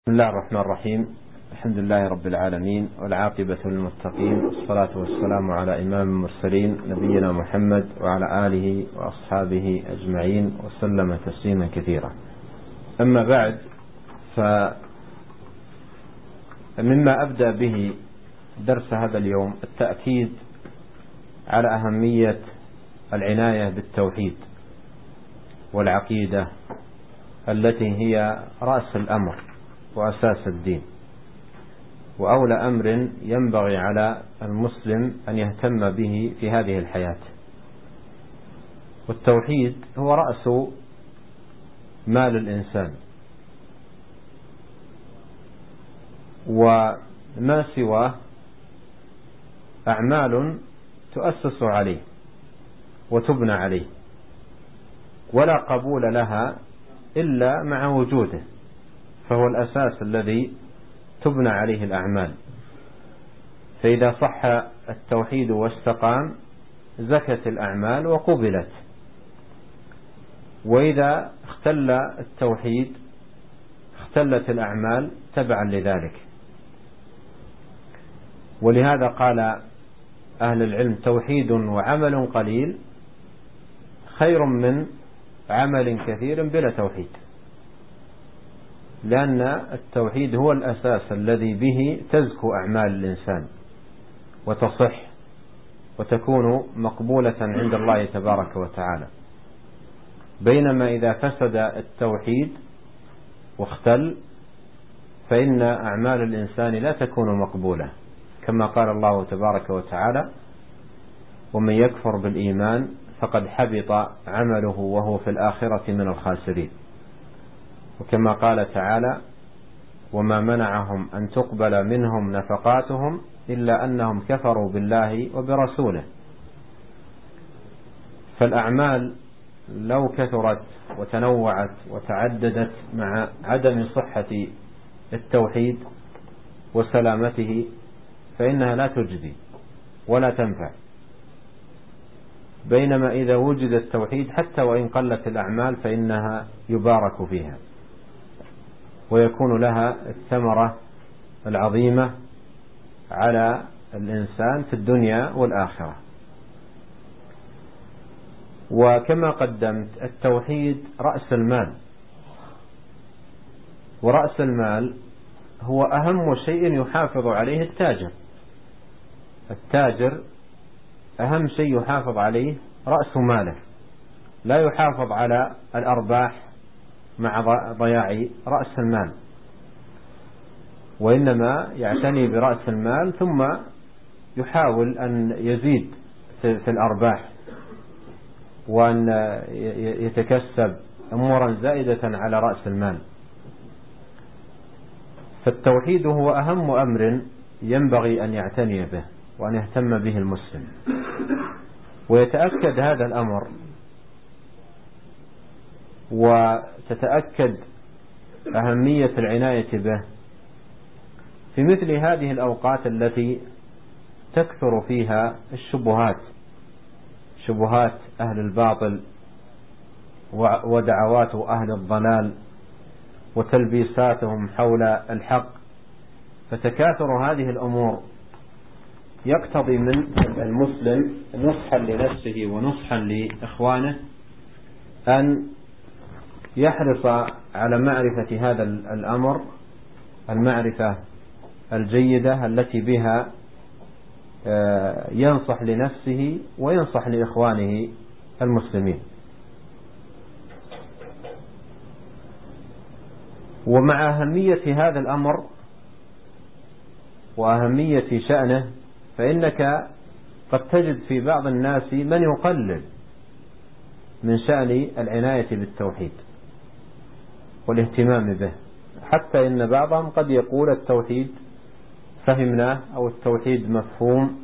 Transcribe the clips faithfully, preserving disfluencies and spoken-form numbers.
بسم الله الرحمن الرحيم. الحمد لله رب العالمين، والعاقبة للمتقين، والصلاة والسلام على إمام المرسلين نبينا محمد وعلى آله وأصحابه أجمعين وسلم تسليما كثيرا. أما بعد، فمما أبدأ به درس هذا اليوم التأكيد على أهمية العناية بالتوحيد والعقيدة التي هي رأس الأمر وأساس الدين، وأولى أمر ينبغي على المسلم أن يهتم به في هذه الحياة. والتوحيد هو رأس مال الإنسان، وما سواه أعمال تؤسس عليه وتبنى عليه، ولا قبول لها إلا مع وجوده، فهو الأساس الذي تبنى عليه الأعمال. فإذا صح التوحيد واستقام زكت الأعمال وقبلت، وإذا اختل التوحيد اختلت الأعمال تبعا لذلك. ولهذا قال أهل العلم: توحيد وعمل قليل خير من عمل كثير بلا توحيد، لأن التوحيد هو الأساس الذي به تزكو أعمال الإنسان وتصح وتكون مقبولة عند الله تبارك وتعالى. بينما إذا فسد التوحيد واختل فإن أعمال الإنسان لا تكون مقبولة، كما قال الله تبارك وتعالى: ومن يكفر بالإيمان فقد حبط عمله وهو في الآخرة من الخاسرين. وكما قال تعالى: وما منعهم أن تقبل منهم نفقاتهم إلا أنهم كفروا بالله وبرسوله. فالأعمال لو كثرت وتنوعت وتعددت مع عدم صحة التوحيد وسلامته فإنها لا تجزي ولا تنفع. بينما إذا وجد التوحيد حتى وإن قلت الأعمال فإنها يبارك فيها ويكون لها الثمرة العظيمة على الإنسان في الدنيا والآخرة. وكما قدمت، التوحيد رأس المال، ورأس المال هو أهم شيء يحافظ عليه التاجر. التاجر أهم شيء يحافظ عليه رأس ماله، لا يحافظ على الأرباح مع ضياع رأس المال، وإنما يعتني برأس المال ثم يحاول أن يزيد في الأرباح وأن يتكسب أمورا زائدة على رأس المال. فالتوحيد هو أهم أمر ينبغي أن يعتني به وأن يهتم به المسلم. ويتأكد هذا الأمر وتتأكد أهمية العناية به في مثل هذه الأوقات التي تكثر فيها الشبهات، شبهات أهل الباطل ودعوات أهل الضلال وتلبيساتهم حول الحق. فتكاثر هذه الأمور يقتضي من المسلم نصحا لنفسه ونصحا لإخوانه أن يحرص على معرفة هذا الأمر، المعرفة الجيدة التي بها ينصح لنفسه وينصح لإخوانه المسلمين. ومع أهمية هذا الأمر وأهمية شأنه فإنك قد تجد في بعض الناس من يقلل من شأن العناية بالتوحيد والاهتمام به، حتى إن بعضهم قد يقول التوحيد فهمناه أو التوحيد مفهوم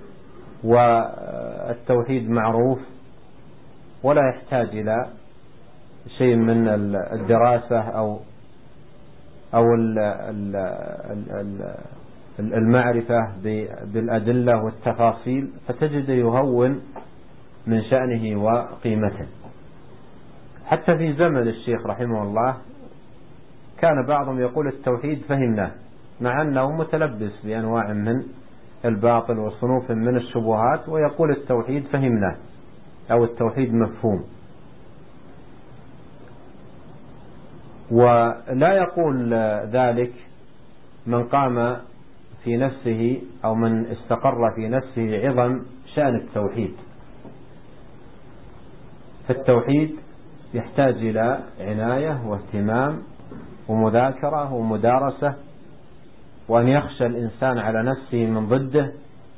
والتوحيد معروف ولا يحتاج إلى شيء من الدراسة أو أو المعرفة بالأدلة والتفاصيل، فتجد يهون من شأنه وقيمته. حتى في زمن الشيخ رحمه الله كان بعضهم يقول التوحيد فهمناه، مع أنه متلبس بأنواع من الباطل وصنوف من الشبهات، ويقول التوحيد فهمناه أو التوحيد مفهوم. ولا يقول ذلك من قام في نفسه أو من استقر في نفسه عظم شأن التوحيد. فالتوحيد يحتاج إلى عناية واهتمام ومذاكرة ومدارسة، وأن يخشى الإنسان على نفسه من ضده،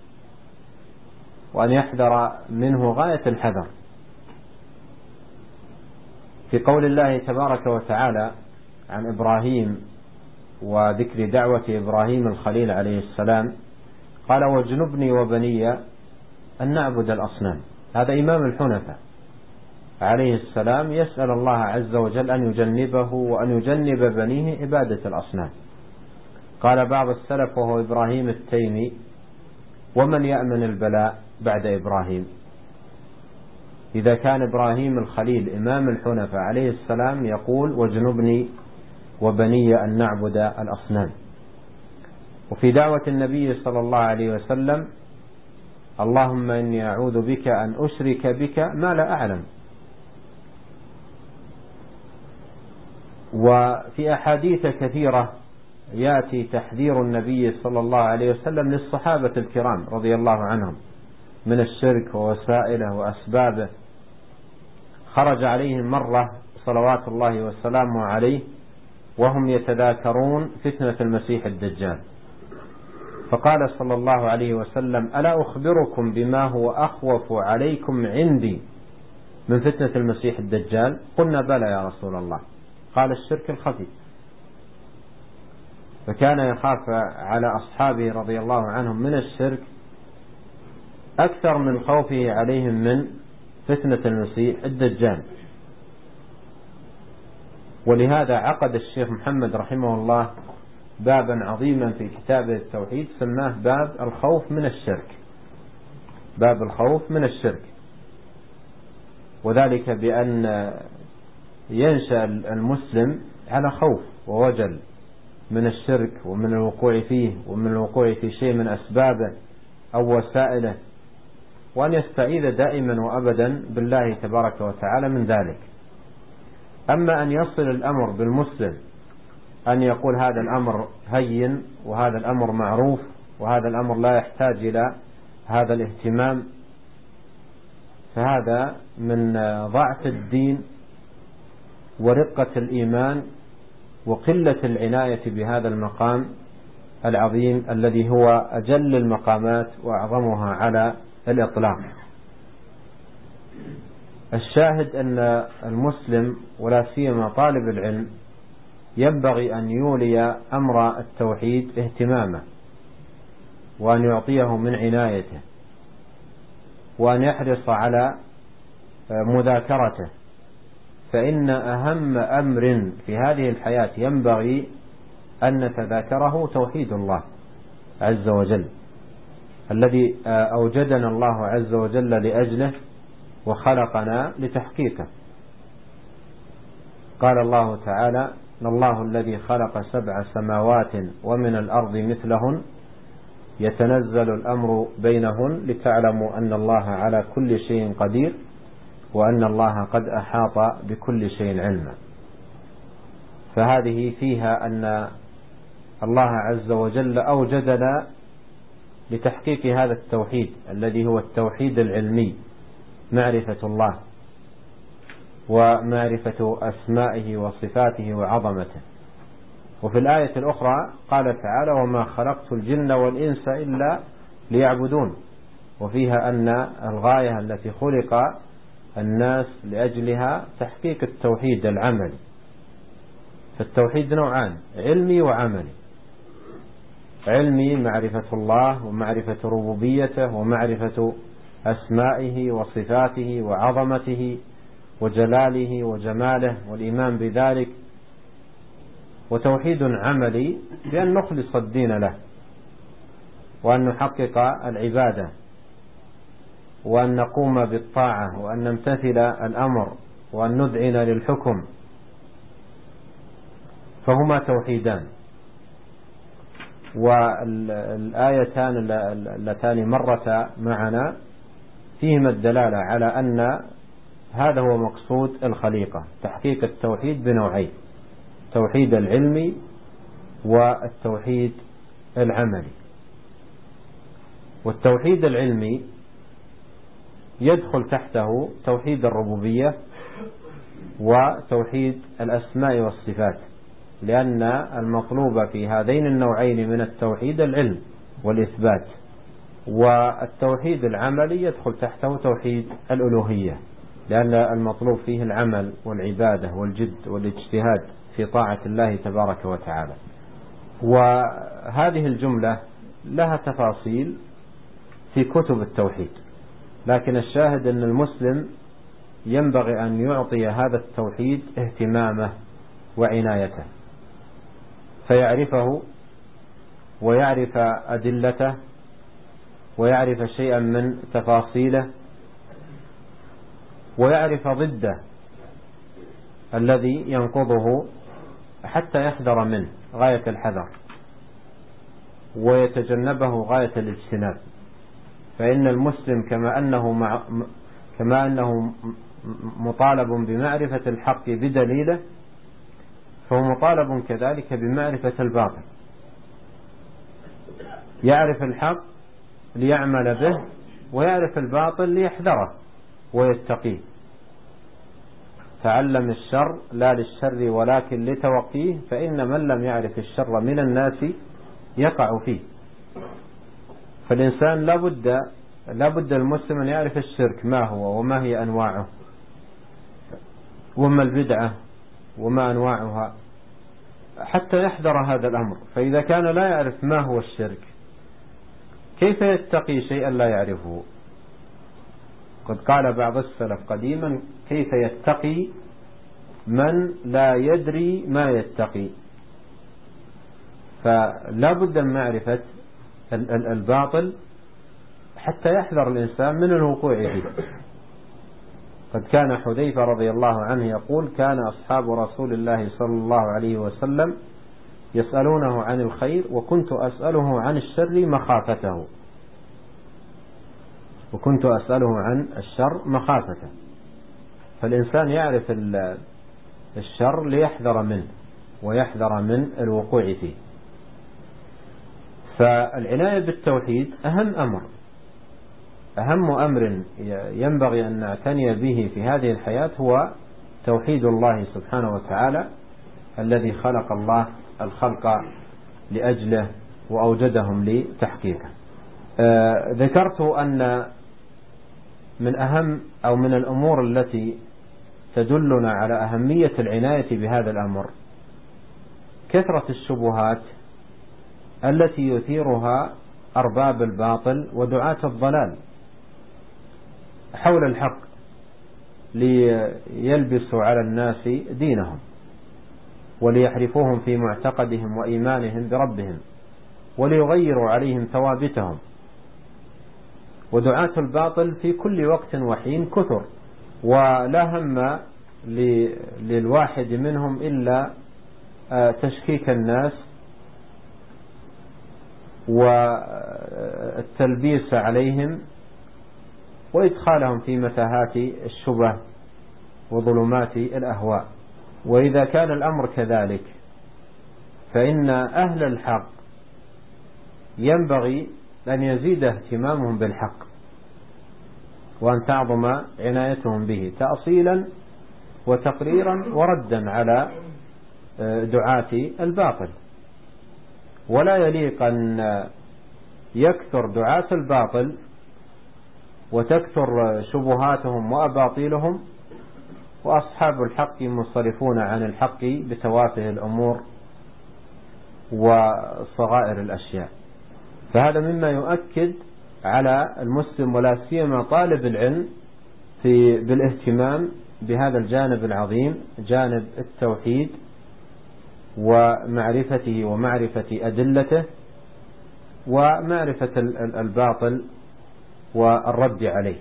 وأن يحذر منه غاية الحذر. في قول الله تبارك وتعالى عن إبراهيم وذكر دعوة إبراهيم الخليل عليه السلام، قال واجنبني وبني أن نعبد الأصنام. هذا إمام الحنفاء عليه السلام يسأل الله عز وجل أن يجنبه وأن يجنب بنيه عبادة الأصنام. قال بعض السلف وهو إبراهيم التيمي: ومن يأمن البلاء بعد إبراهيم؟ إذا كان إبراهيم الخليل إمام الحنفاء عليه السلام يقول واجنبني وبني أن نعبد الأصنام. وفي دعوة النبي صلى الله عليه وسلم: اللهم إني أعوذ بك أن أشرك بك ما لا أعلم. وفي أحاديث كثيرة يأتي تحذير النبي صلى الله عليه وسلم للصحابة الكرام رضي الله عنهم من الشرك ووسائله وأسبابه. خرج عليهم مرة صلوات الله والسلام عليه وهم يتذاكرون فتنة المسيح الدجال، فقال صلى الله عليه وسلم: ألا أخبركم بما هو أخوف عليكم عندي من فتنة المسيح الدجال؟ قلنا بلى يا رسول الله. قال: الشرك الخفي. فكان يخاف على أصحابه رضي الله عنهم من الشرك أكثر من خوفه عليهم من فتنة المسيح الدجال. ولهذا عقد الشيخ محمد رحمه الله بابا عظيما في كتابه التوحيد سماه باب الخوف من الشرك، باب الخوف من الشرك، وذلك بأن ينشأ المسلم على خوف ووجل من الشرك ومن الوقوع فيه ومن الوقوع في شيء من أسبابه أو وسائله، وأن يستعيذ دائما وأبدا بالله تبارك وتعالى من ذلك. أما أن يصل الأمر بالمسلم أن يقول هذا الأمر هين وهذا الأمر معروف وهذا الأمر لا يحتاج إلى هذا الاهتمام، فهذا من ضعف الدين ورقة الإيمان وقلة العناية بهذا المقام العظيم الذي هو أجل المقامات وأعظمها على الإطلاق. الشاهد أن المسلم ولا سيما طالب العلم ينبغي أن يولي أمر التوحيد اهتمامه، وأن يعطيه من عنايته، وأن يحرص على مذاكرته، فإن أهم أمر في هذه الحياة ينبغي أن نتذاكره توحيد الله عز وجل الذي أوجدنا الله عز وجل لأجله وخلقنا لتحقيقه. قال الله تعالى: الله الذي خلق سبع سماوات ومن الأرض مثلهن يتنزل الأمر بينهن لتعلموا أن الله على كل شيء قدير وأن الله قد أحاط بكل شيء علما. فهذه فيها أن الله عز وجل أوجدنا لتحقيق هذا التوحيد الذي هو التوحيد العلمي، معرفة الله ومعرفة أسمائه وصفاته وعظمته. وفي الآية الأخرى قال تعالى: وما خلقت الجن والإنس إلا ليعبدون، وفيها أن الغاية التي خلق الناس لأجلها تحقيق التوحيد العملي. فالتوحيد نوعان: علمي وعملي. علمي معرفة الله ومعرفة ربوبيته ومعرفة أسمائه وصفاته وعظمته وجلاله وجماله والإيمان بذلك. وتوحيد عملي بأن نخلص الدين له وأن نحقق العبادة وأن نقوم بالطاعة وأن نمتثل الأمر وأن نذعن للحكم. فهما توحيدان. والآيتان اللتان مرتا معنا فيهما الدلالة على أن هذا هو مقصود الخليقة، تحقيق التوحيد بنوعين: التوحيد العلمي والتوحيد العملي. والتوحيد العلمي يدخل تحته توحيد الربوبية وتوحيد الأسماء والصفات، لأن المطلوب في هذين النوعين من التوحيد العلم والإثبات. والتوحيد العملي يدخل تحته توحيد الألوهية، لأن المطلوب فيه العمل والعبادة والجد والاجتهاد في طاعة الله تبارك وتعالى. وهذه الجملة لها تفاصيل في كتب التوحيد، لكن الشاهد أن المسلم ينبغي أن يعطي هذا التوحيد اهتمامه وعنايته، فيعرفه ويعرف أدلته ويعرف شيئا من تفاصيله ويعرف ضده الذي ينقضه حتى يحذر منه غاية الحذر ويتجنبه غاية الاجتناب. فإن المسلم كما أنه, مع كما أنه مطالب بمعرفة الحق بدليله، فهو مطالب كذلك بمعرفة الباطل. يعرف الحق ليعمل به، ويعرف الباطل ليحذره ويتقيه. تعلم الشر لا للشر ولكن لتوقيه، فإن من لم يعرف الشر من الناس يقع فيه. فالإنسان لا بد لا بد المسلم أن يعرف الشرك ما هو وما هي أنواعه، وما البدعة وما أنواعها، حتى يحذر هذا الأمر. فإذا كان لا يعرف ما هو الشرك كيف يتقي شيئا لا يعرفه؟ قد قال بعض السلف قديما: كيف يتقي من لا يدري ما يتقي؟ فلا بد من معرفة الباطل حتى يحذر الإنسان من الوقوع فيه. قد كان حذيفة رضي الله عنه يقول: كان أصحاب رسول الله صلى الله عليه وسلم يسألونه عن الخير وكنت أسأله عن الشر مخافته وكنت أسأله عن الشر مخافته. فالإنسان يعرف الشر ليحذر منه ويحذر من الوقوع فيه. فالعناية بالتوحيد أهم أمر أهم أمر ينبغي أن نعتني به في هذه الحياة هو توحيد الله سبحانه وتعالى، الذي خلق الله الخلق لأجله وأوجدهم لتحقيقه. آه ذكرت أن من أهم أو من الأمور التي تدلنا على أهمية العناية بهذا الأمر كثرة الشبهات التي يثيرها أرباب الباطل ودعاة الضلال حول الحق ليلبسوا على الناس دينهم وليحرفوهم في معتقدهم وإيمانهم بربهم وليغيروا عليهم ثوابتهم. ودعاة الباطل في كل وقت وحين كثر، ولا هم للواحد منهم إلا تشكيك الناس والتلبيس عليهم وإدخالهم في متاهات الشبه وظلمات الأهواء. وإذا كان الأمر كذلك فإن أهل الحق ينبغي أن يزيد اهتمامهم بالحق وأن تعظم عنايتهم به تأصيلا وتقريرا وردا على دعاة الباطل. ولا يليق أن يكثر دعاة الباطل وتكثر شبهاتهم وأباطيلهم وأصحاب الحق منصرفون عن الحق بتوافه الأمور وصغائر الأشياء. فهذا مما يؤكد على المسلم ولا سيما طالب العلم في بالاهتمام بهذا الجانب العظيم، جانب التوحيد ومعرفته ومعرفة أدلته ومعرفة الباطل والرد عليه.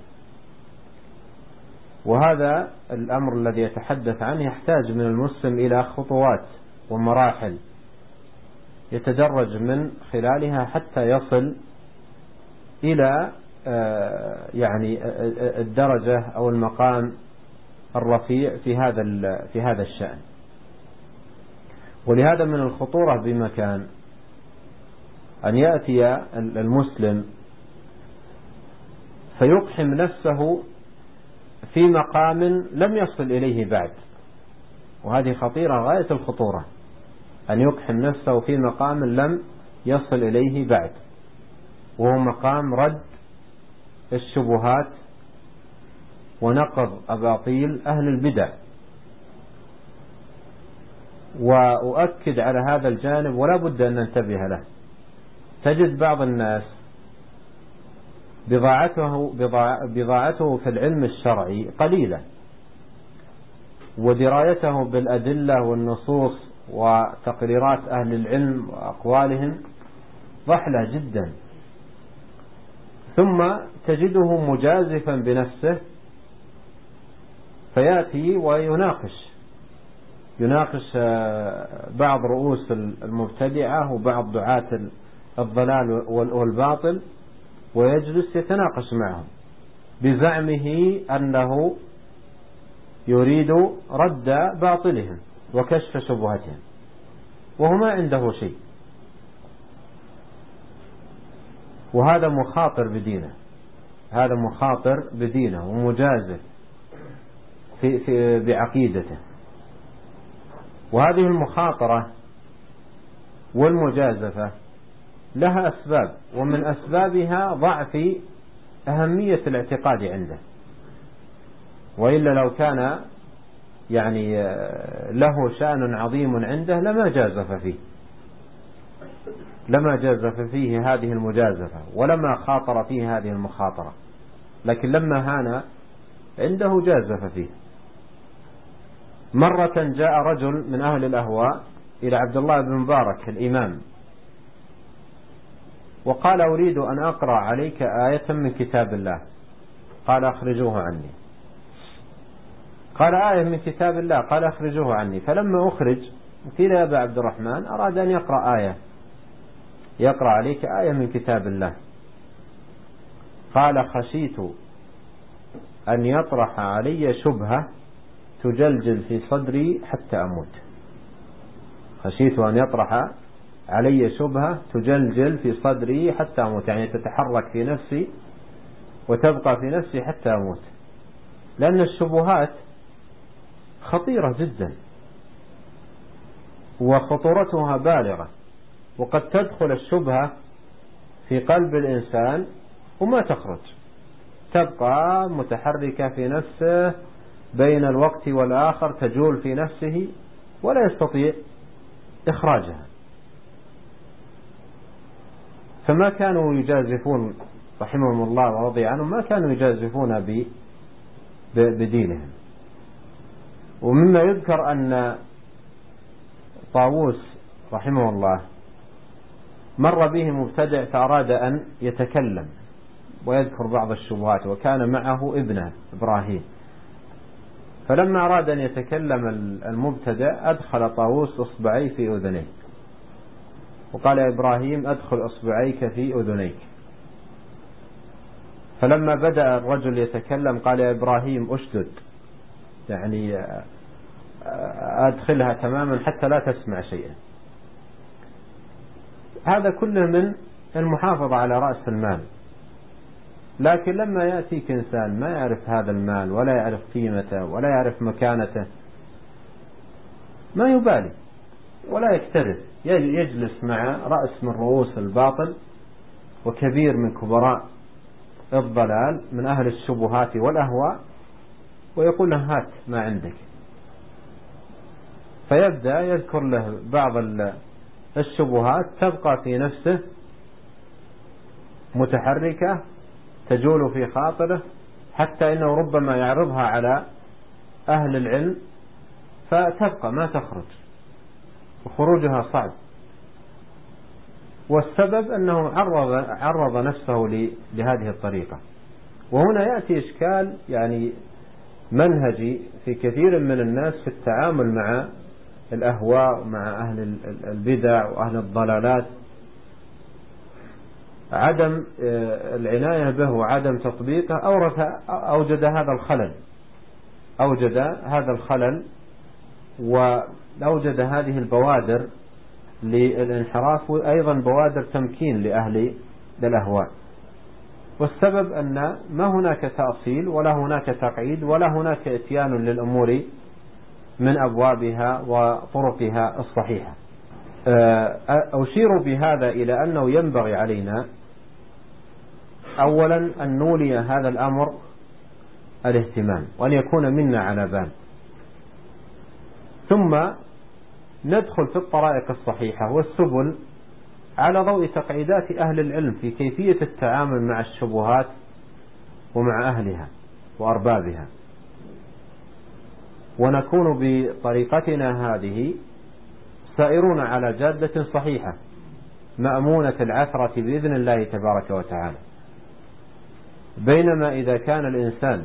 وهذا الأمر الذي يتحدث عنه يحتاج من المسلم إلى خطوات ومراحل يتدرج من خلالها حتى يصل إلى يعني الدرجة أو المقام الرفيع في هذا في هذا الشأن. ولهذا من الخطورة بمكان أن يأتي المسلم فيقحم نفسه في مقام لم يصل إليه بعد، وهذه خطيرة غاية الخطورة، أن يقحم نفسه في مقام لم يصل إليه بعد، وهو مقام رد الشبهات ونقض أباطيل أهل البدع. وأؤكد على هذا الجانب ولا بد أن ننتبه له. تجد بعض الناس بضاعته, بضاعته في العلم الشرعي قليلة، ودرايته بالأدلة والنصوص وتقريرات أهل العلم وأقوالهم ضحلة جدا، ثم تجده مجازفا بنفسه فيأتي ويناقش يناقش بعض رؤوس المبتدعة وبعض دعاة الضلال والباطل، ويجلس يتناقش معهم بزعمه أنه يريد رد باطلهم وكشف شبهتهم، وهو ما عنده شيء. وهذا مخاطر بدينه، هذا مخاطر بدينه ومجازف في في بعقيدته. وهذه المخاطرة والمجازفة لها أسباب، ومن أسبابها ضعف أهمية الاعتقاد عنده، وإلا لو كان يعني له شأن عظيم عنده لما جازف فيه لما جازف فيه هذه المجازفة، ولما خاطر فيه هذه المخاطرة، لكن لما هان عنده جازف فيه. مرة جاء رجل من أهل الأهواء إلى عبد الله بن مبارك الإمام وقال: أريد أن أقرأ عليك آية من كتاب الله. قال: أخرجوه عني. قال: آية من كتاب الله. قال: أخرجوه عني. فلما أخرج قيل: يا أبا عبد الرحمن، أراد أن يقرأ آية يقرأ عليك آية من كتاب الله. قال: خشيت أن يطرح علي شبهة تجلجل في صدري حتى أموت. خشيت أن يطرح علي شبهة تجلجل في صدري حتى أموت، يعني تتحرك في نفسي وتبقى في نفسي حتى أموت، لأن الشبهات خطيرة جدا وخطورتها بالغة، وقد تدخل الشبهة في قلب الإنسان وما تخرج، تبقى متحركة في نفسه بين الوقت والآخر، تجول في نفسه ولا يستطيع إخراجها. فما كانوا يجازفون رحمهم الله ورضي عنهم، ما كانوا يجازفون بدينهم. ومما يذكر أن طاووس رحمه الله مر به مبتدع فأراد أن يتكلم ويذكر بعض الشبهات، وكان معه ابنه إبراهيم. فلما أراد أن يتكلم المبتدع أدخل طاووس إصبعيه في أذنيه وقال: يا إبراهيم، أدخل إصبعيك في أذنيك. فلما بدأ الرجل يتكلم قال: يا إبراهيم، أشدد، يعني أدخلها تماما حتى لا تسمع شيئا. هذا كله من المحافظة على رأس المال. لكن لما يأتيك إنسان ما يعرف هذا المال ولا يعرف قيمته ولا يعرف مكانته، ما يبالي ولا يكترث، يجلس مع رأس من رؤوس الباطل وكبير من كبراء الضلال من أهل الشبهات والأهواء، ويقول له: هات ما عندك. فيبدأ يذكر له بعض الشبهات تبقى في نفسه متحركة تجول في خاطره، حتى إنه ربما يعرضها على أهل العلم فتبقى ما تخرج، وخروجها صعب. والسبب أنه عرض, عرض نفسه لهذه الطريقة. وهنا يأتي إشكال يعني منهجي في كثير من الناس في التعامل مع الأهواء، مع أهل البدع وأهل الضلالات، عدم العناية به وعدم تطبيقه أورث أوجد هذا الخلل أوجد هذا الخلل وأوجد هذه البوادر للانحراف، وأيضا بوادر تمكين لأهل الأهواء. والسبب أن ما هناك تأصيل ولا هناك تقعيد ولا هناك اتيان للأمور من أبوابها وطرقها الصحيحة. أشير بهذا إلى أنه ينبغي علينا أولا أن نولي هذا الأمر الاهتمام وأن يكون منا على بال، ثم ندخل في الطرائق الصحيحة والسبل على ضوء تقعيدات أهل العلم في كيفية التعامل مع الشبهات ومع أهلها وأربابها، ونكون بطريقتنا هذه سائرون على جادة صحيحة مأمونة العثرة بإذن الله تبارك وتعالى. بينما إذا كان الإنسان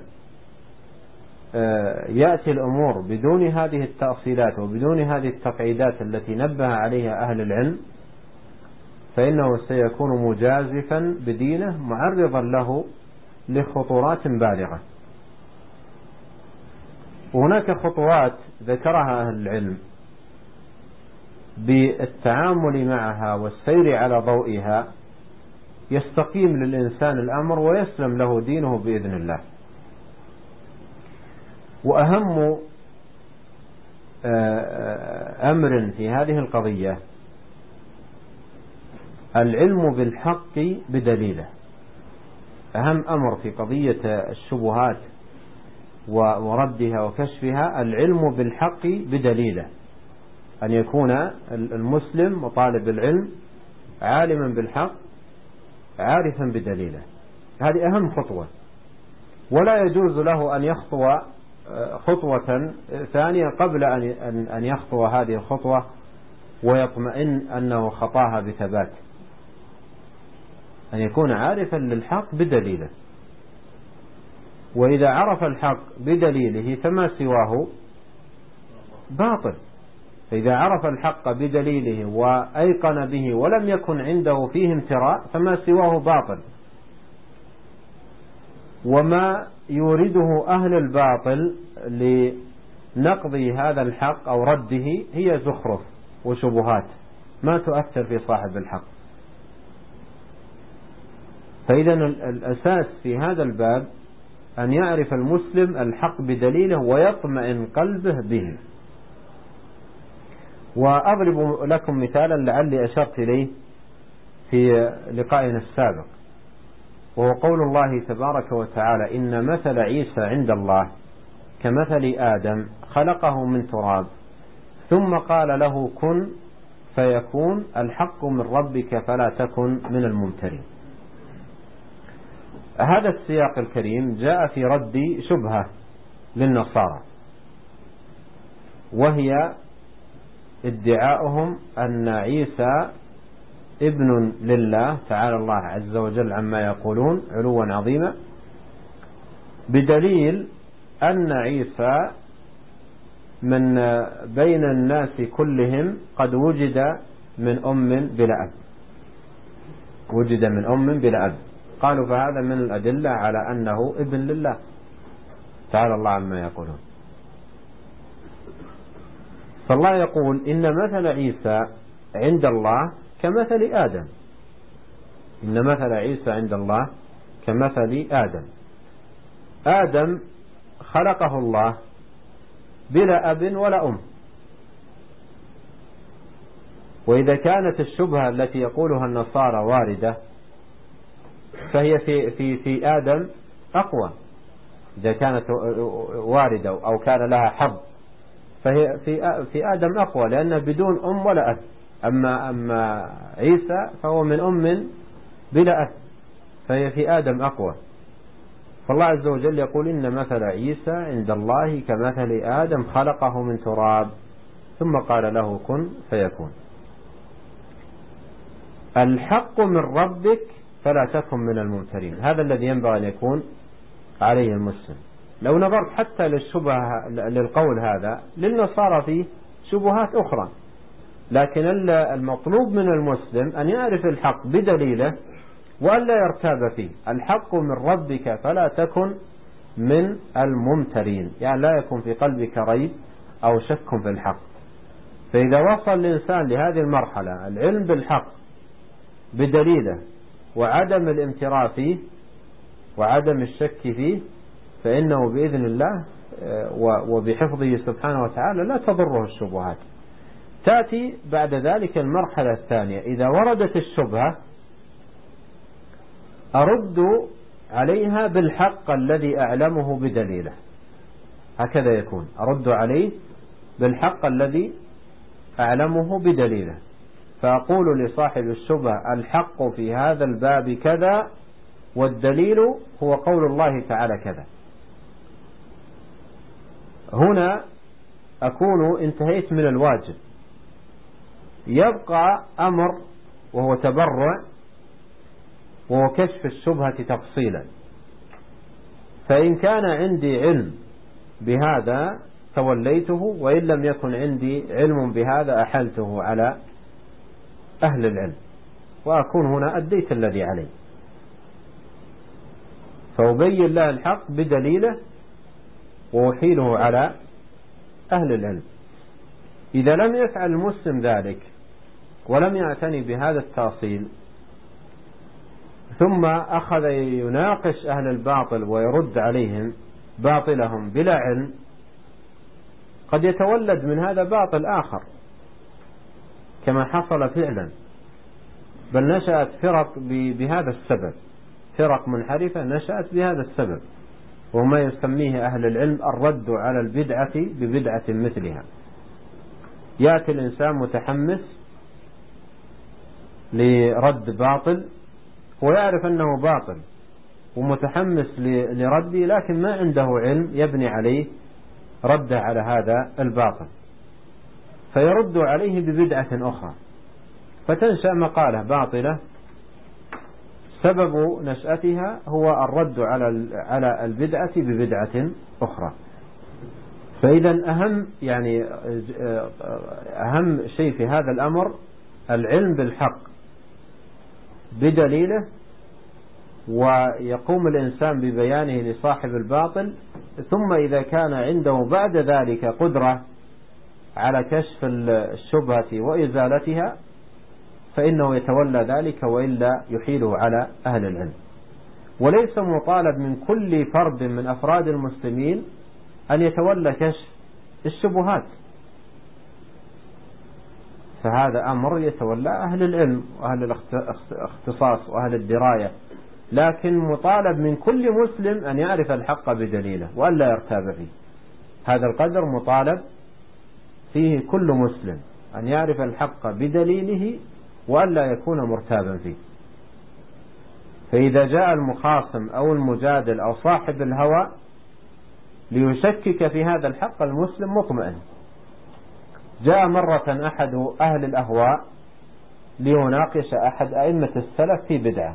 يأتي الأمور بدون هذه التأصيلات وبدون هذه التقعيدات التي نبه عليها أهل العلم، فإنه سيكون مجازفا بدينه معرضا له لخطورات بالغة. وهناك خطوات ذكرها أهل العلم بالتعامل معها والسير على ضوئها يستقيم للإنسان الأمر ويسلم له دينه بإذن الله. وأهم أمر في هذه القضية العلم بالحق بدليله. أهم أمر في قضية الشبهات وردها وكشفها العلم بالحق بدليله، أن يكون المسلم وطالب العلم عالما بالحق عارفا بدليله. هذه أهم خطوة، ولا يجوز له أن يخطو خطوة ثانية قبل أن يخطو هذه الخطوة ويطمئن أنه خطاها بثبات، أن يكون عارفا للحق بدليله. وإذا عرف الحق بدليله فما سواه باطل. فإذا عرف الحق بدليله وأيقن به ولم يكن عنده فيه امتراء فما سواه باطل. وما يورده أهل الباطل لنقض هذا الحق أو رده هي زخرف وشبهات ما تؤثر في صاحب الحق. فإذا الأساس في هذا الباب أن يعرف المسلم الحق بدليله ويطمئن قلبه به. وأضرب لكم مثالا لعلي أشرت إليه في لقائنا السابق، وهو قول الله تبارك وتعالى: إن مثل عيسى عند الله كمثل آدم خلقه من تراب ثم قال له كن فيكون الحق من ربك فلا تكن من الممترين. هذا السياق الكريم جاء في رد شبهة للنصارى، وهي ادعاؤهم أن عيسى ابن لله تعالى الله عز وجل عما يقولون علوا عظيما، بدليل أن عيسى من بين الناس كلهم قد وجد من أم بلا أب وجد من أم بلا أب. قالوا فهذا من الأدلة على أنه ابن لله تعالى الله عما يقولون. فالله يقول: إن مثل عيسى عند الله كمثل آدم. إن مثل عيسى عند الله كمثل آدم. آدم خلقه الله بلا أب ولا أم. وإذا كانت الشبهة التي يقولها النصارى واردة فهي في, في, في آدم أقوى. إذا كانت واردة أو كان لها حظ فهي في, في آدم أقوى، لأنه بدون أم ولا أب. أما, أما عيسى فهو من أم بلا أب، فهي في آدم أقوى. فالله عز وجل يقول: إن مثل عيسى عند الله كمثل آدم خلقه من تراب ثم قال له كن فيكون. الحق من ربك فلا تكن من الممترين. هذا الذي ينبغي أن يكون عليه المسلم. لو نظرت حتى للشبهة للقول هذا للنصارى فيه شبهات أخرى. لكن المطلوب من المسلم أن يعرف الحق بدليله وألا يرتاب فيه. الحق من ربك فلا تكن من الممترين، يعني لا يكون في قلبك ريب أو شك في الحق. فإذا وصل الإنسان لهذه المرحلة، العلم بالحق بدليله وعدم الامتراء فيه وعدم الشك فيه، فإنه بإذن الله وبحفظه سبحانه وتعالى لا تضره الشبهات. تأتي بعد ذلك المرحلة الثانية، إذا وردت الشبهة أرد عليها بالحق الذي أعلمه بدليله. هكذا يكون، أرد عليه بالحق الذي أعلمه بدليله، فأقول لصاحب الشبهة الحق في هذا الباب كذا، والدليل هو قول الله تعالى كذا. هنا أكون انتهيت من الواجب، يبقى أمر وهو تبرع وهو كشف الشبهة تفصيلا. فإن كان عندي علم بهذا توليته، وإن لم يكن عندي علم بهذا أحلته على أهل العلم، وأكون هنا أديت الذي علي، فأبين له الحق بدليله وأحيله على أهل العلم. إذا لم يفعل المسلم ذلك ولم يعتني بهذا التأصيل، ثم أخذ يناقش أهل الباطل ويرد عليهم باطلهم بلا علم، قد يتولد من هذا باطل آخر كما حصل فعلا، بل نشأت فرق بهذا السبب، فرق منحرفة نشأت بهذا السبب، وما يسميه أهل العلم الرد على البدعة ببدعة مثلها. يأتي الإنسان متحمس لرد باطل ويعرف أنه باطل ومتحمس لرده، لكن ما عنده علم يبني عليه رده على هذا الباطل، فيرد عليه ببدعة أخرى، فتنشأ مقالة باطلة سبب نشأتها هو الرد على على البدعة ببدعة أخرى. فإذا أهم يعني أهم شيء في هذا الأمر العلم بالحق بدليله، ويقوم الإنسان ببيانه لصاحب الباطل، ثم إذا كان عنده بعد ذلك قدرة على كشف الشبهة وإزالتها فإنه يتولى ذلك، وإلا يحيله على أهل العلم. وليس مطالب من كل فرد من أفراد المسلمين أن يتولى كشف الشبهات، فهذا أمر يتولى أهل العلم وأهل الاختصاص وأهل الدراية، لكن مطالب من كل مسلم أن يعرف الحق بدليله وألا يرتاب فيه. هذا القدر مطالب فيه كل مسلم، أن يعرف الحق بدليله وألا يكون مرتابا فيه. فإذا جاء المخاصم أو المجادل أو صاحب الهوى ليشكك في هذا الحق، المسلم مطمئن. جاء مرة أحد أهل الأهواء ليناقش أحد أئمة السلف في بدعة،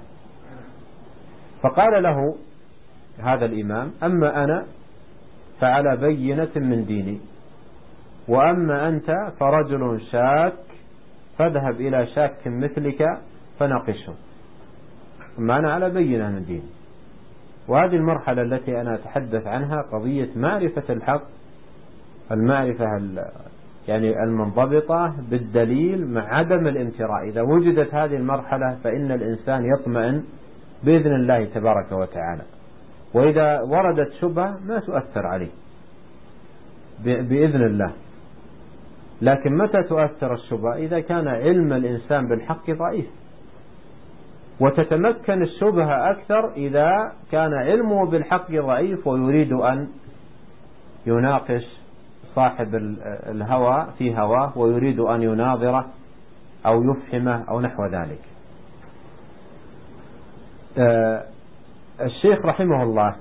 فقال له هذا الإمام: أما أنا فعلى بينة من ديني، وأما أنت فرجل شاك، فاذهب إلى شاك مثلك فناقشه. أما أنا على بينة من ديني. وهذه المرحلة التي أنا أتحدث عنها قضية معرفة الحق، المعرفة يعني المنضبطة بالدليل مع عدم الامتراء. إذا وجدت هذه المرحلة فإن الإنسان يطمئن بإذن الله تبارك وتعالى، وإذا وردت شبهة ما تؤثر عليه بإذن الله. لكن متى تؤثر الشبهة؟ إذا كان علم الإنسان بالحق ضعيف، وتتمكن الشبهة أكثر إذا كان علمه بالحق ضعيف ويريد أن يناقش صاحب الهوى في هواه ويريد أن يناظره أو يفهمه أو نحو ذلك. الشيخ رحمه الله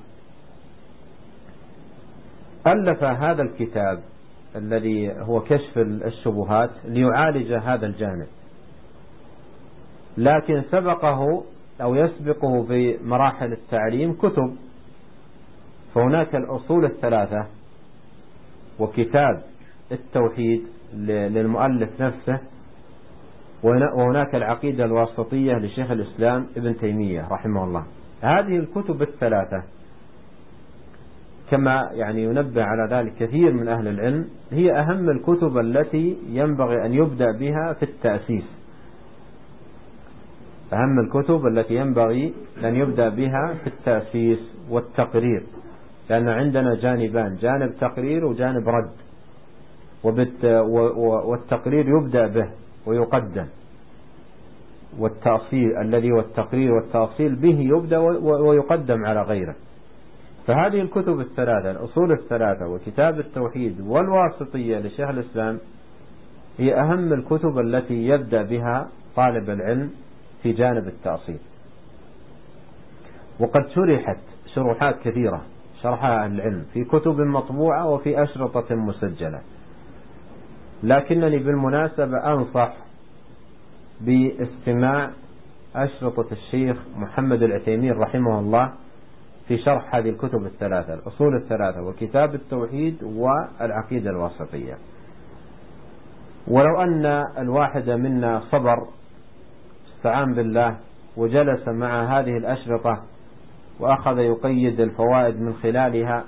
ألف هذا الكتاب الذي هو كشف الشبهات ليعالج هذا الجانب، لكن سبقه أو يسبقه في مراحل التعليم كتب. فهناك الأصول الثلاثة وكتاب التوحيد للمؤلف نفسه، وهناك العقيدة الواسطية لشيخ الإسلام ابن تيمية رحمه الله. هذه الكتب الثلاثة كما يعني ينبه على ذلك كثير من أهل العلم هي أهم الكتب التي ينبغي أن يبدأ بها في التأسيس، أهم الكتب التي ينبغي أن يبدأ بها في التأسيس والتقرير، لأن عندنا جانبان، جانب تقرير وجانب رد، والتقرير يبدأ به ويقدم، والتأصيل الذي والتقرير والتأصيل به يبدأ ويقدم على غيره. فهذه الكتب الثلاثة، الأصول الثلاثة وكتاب التوحيد والواسطية لشيخ الإسلام، هي أهم الكتب التي يبدأ بها طالب العلم في جانب التأصيل. وقد شرحت شروحات كثيرة شرحها أهل العلم في كتب مطبوعة وفي أشرطة مسجلة، لكنني بالمناسبة أنصح باستماع أشرطة الشيخ محمد العثيمين رحمه الله في شرح هذه الكتب الثلاثة، الأصول الثلاثة وكتاب التوحيد والعقيدة الواسطية. ولو أن الواحد منا صبر استعان بالله وجلس مع هذه الأشرطة وأخذ يقيد الفوائد من خلالها،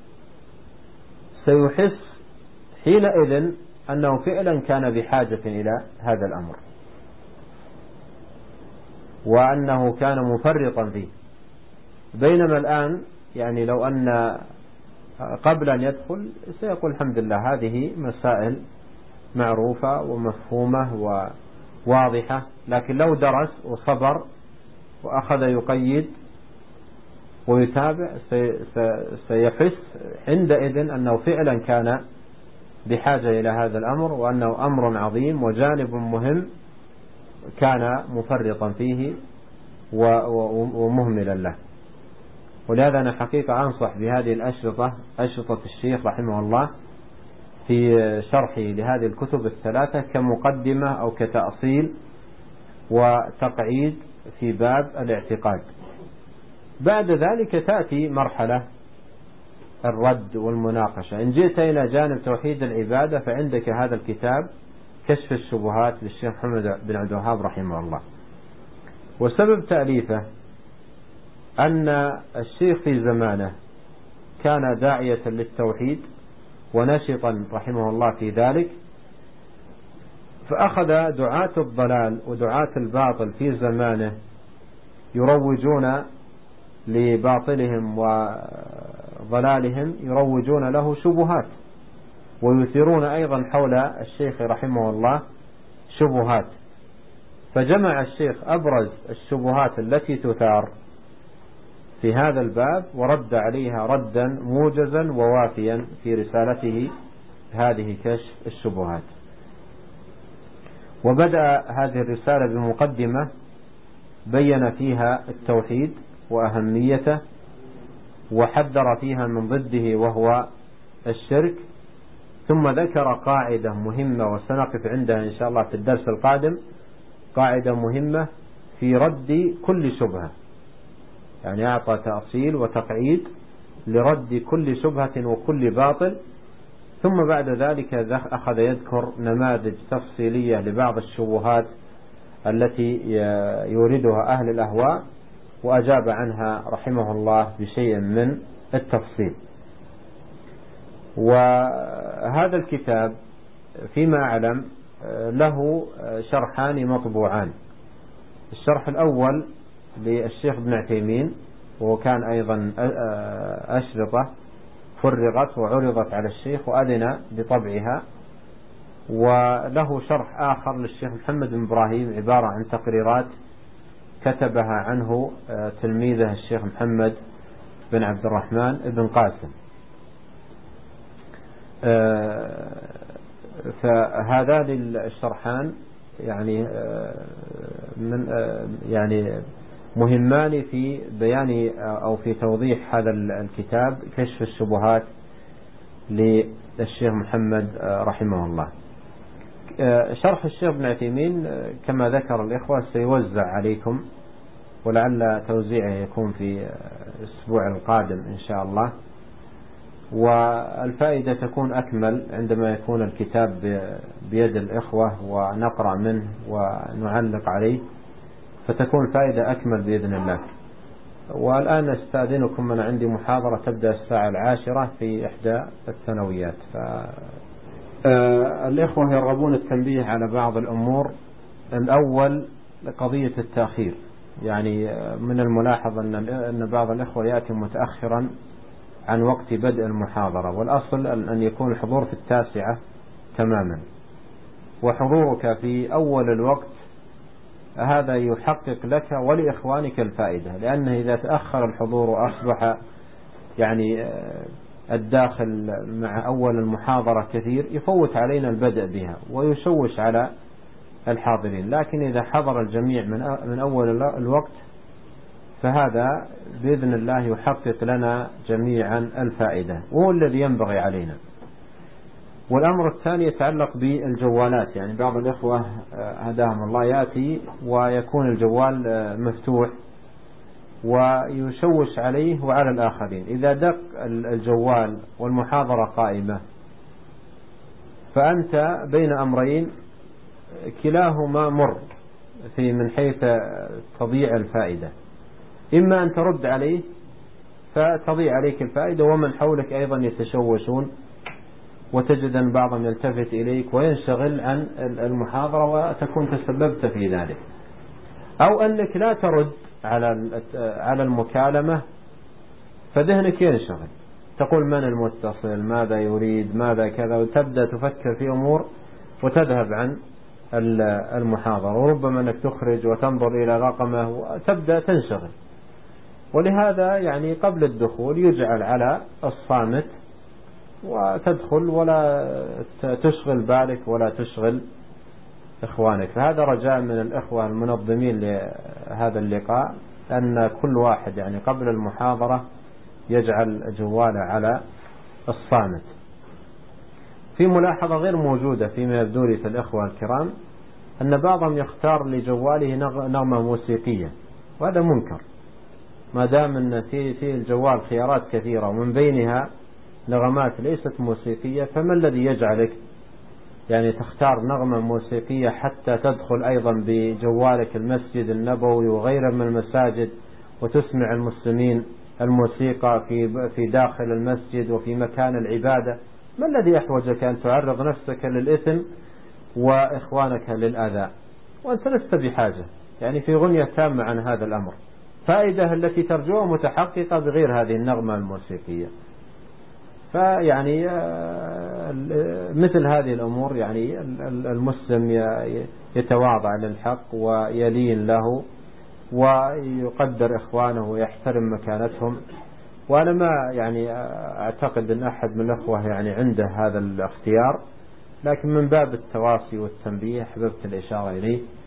سيحس حينئذ أنه فعلا كان بحاجة إلى هذا الأمر، وأنه كان مفرطا فيه. بينما الآن يعني لو أن قبل أن يدخل سيقول الحمد لله هذه مسائل معروفة ومفهومة وواضحة، لكن لو درس وصبر وأخذ يقيد ويتابع سيحس عندئذ أنه فعلا كان بحاجة إلى هذا الأمر، وأنه أمر عظيم وجانب مهم كان مفرطا فيه ومهملا له. ولهذا أنا حقيقة أنصح بهذه الأشرطة، أشرطة الشيخ رحمه الله في شرحه لهذه الكتب الثلاثة كمقدمة أو كتأصيل وتقعيد في باب الاعتقاد. بعد ذلك تأتي مرحلة الرد والمناقشة. إن جئت إلى جانب توحيد العبادة فعندك هذا الكتاب كشف الشبهات للشيخ محمد بن عبد الوهاب رحمه الله. وسبب تأليفه أن الشيخ في زمانه كان داعية للتوحيد ونشطا رحمه الله في ذلك، فأخذ دعاة الضلال ودعاة الباطل في زمانه يروجون لباطلهم وضلالهم، يروجون له شبهات ويثيرون أيضا حول الشيخ رحمه الله شبهات. فجمع الشيخ أبرز الشبهات التي تثار في هذا الباب ورد عليها ردا موجزا ووافيا في رسالته هذه كشف الشبهات. وبدأ هذه الرسالة بمقدمة بين فيها التوحيد وأهميته، وحذر فيها من ضده وهو الشرك، ثم ذكر قاعدة مهمة وسنقف عندها إن شاء الله في الدرس القادم، قاعدة مهمة في رد كل شبهة، يعني أعطى تأصيل وتقعيد لرد كل شبهة وكل باطل. ثم بعد ذلك أخذ يذكر نماذج تفصيلية لبعض الشبهات التي يوردها أهل الأهواء، وأجاب عنها رحمه الله بشيء من التفصيل. وهذا الكتاب فيما أعلم له شرحان مطبوعان. الشرح الأول للشيخ ابن عثيمين، وهو كان أيضا أشرطة فرغت وعرضت على الشيخ وأذن بطبعها. وله شرح آخر للشيخ محمد بن إبراهيم عبارة عن تقريرات كتبها عنه تلميذه الشيخ محمد بن عبد الرحمن بن قاسم. فهذان الشرحان يعني من يعني مهمان في بيان أو في توضيح هذا الكتاب كشف الشبهات للشيخ محمد رحمه الله. شرح الشيخ ابن عثيمين كما ذكر الإخوة سيوزع عليكم، ولعل توزيعه يكون في الأسبوع القادم إن شاء الله. والفائدة تكون أكمل عندما يكون الكتاب بيد الإخوة ونقرأ منه ونعلق عليه، فتكون الفائدة أكمل بإذن الله. والآن أستأذنكم، أنا عندي محاضرة تبدأ الساعة العاشرة في إحدى الثانويات، فالإخوة يرغبون التنبيه على بعض الأمور. الأول قضية التأخير، يعني من الملاحظ أن بعض الإخوة يأتي متأخرا عن وقت بدء المحاضرة، والأصل أن يكون الحضور في التاسعة تماما، وحضورك في أول الوقت هذا يحقق لك ولإخوانك الفائدة، لأنه إذا تأخر الحضور وأصبح يعني الداخل مع أول المحاضرة كثير يفوت علينا البدء بها ويشوش على الحاضرين. لكن إذا حضر الجميع من أول الوقت فهذا بإذن الله يحقق لنا جميعا الفائدة، وهو الذي ينبغي علينا. والأمر الثاني يتعلق بالجوالات، يعني بعض الإخوة هداهم الله يأتي ويكون الجوال مفتوح ويشوش عليه وعلى الآخرين. إذا دق الجوال والمحاضرة قائمة فأنت بين أمرين كلاهما مر في من حيث تضيع الفائدة، إما أن ترد عليه فتضيع عليك الفائدة ومن حولك أيضا يتشوشون، وتجد أن بعضهم يلتفت إليك وينشغل عن المحاضرة وتكون تسببت في ذلك، أو أنك لا ترد على على المكالمة فذهنك ينشغل، تقول من المتصل، ماذا يريد، ماذا كذا، وتبدأ تفكر في أمور وتذهب عن المحاضرة، وربما أنك تخرج وتنظر إلى رقمه وتبدأ تنشغل. ولهذا يعني قبل الدخول يجعل على الصامت وتدخل ولا تشغل بالك ولا تشغل إخوانك. فهذا رجاء من الإخوة المنظمين لهذا اللقاء أن كل واحد يعني قبل المحاضرة يجعل جواله على الصامت. في ملاحظة غير موجودة فيما يبدو لي في الإخوة الكرام، أن بعضهم يختار لجواله نغمة موسيقية، وهذا منكر. ما دام أن في الجوال خيارات كثيرة ومن بينها نغمات ليست موسيقية، فما الذي يجعلك يعني تختار نغمة موسيقية حتى تدخل أيضا بجوالك المسجد النبوي وغيره من المساجد وتسمع المسلمين الموسيقى في في داخل المسجد وفي مكان العبادة؟ ما الذي أحوجك أن تعرض نفسك للإثم وإخوانك للأذى وأنت لست بحاجة؟ يعني في غنية تامة عن هذا الأمر. فائدة التي ترجوها متحققة بغير هذه النغمة الموسيقية. فيعني مثل هذه الأمور يعني المسلم يتواضع للحق ويلين له ويقدر إخوانه ويحترم مكانتهم. وأنا ما يعني أعتقد أن أحد من الأخوة يعني عنده هذا الاختيار، لكن من باب التواصي والتنبيه حببت الإشارة إليه.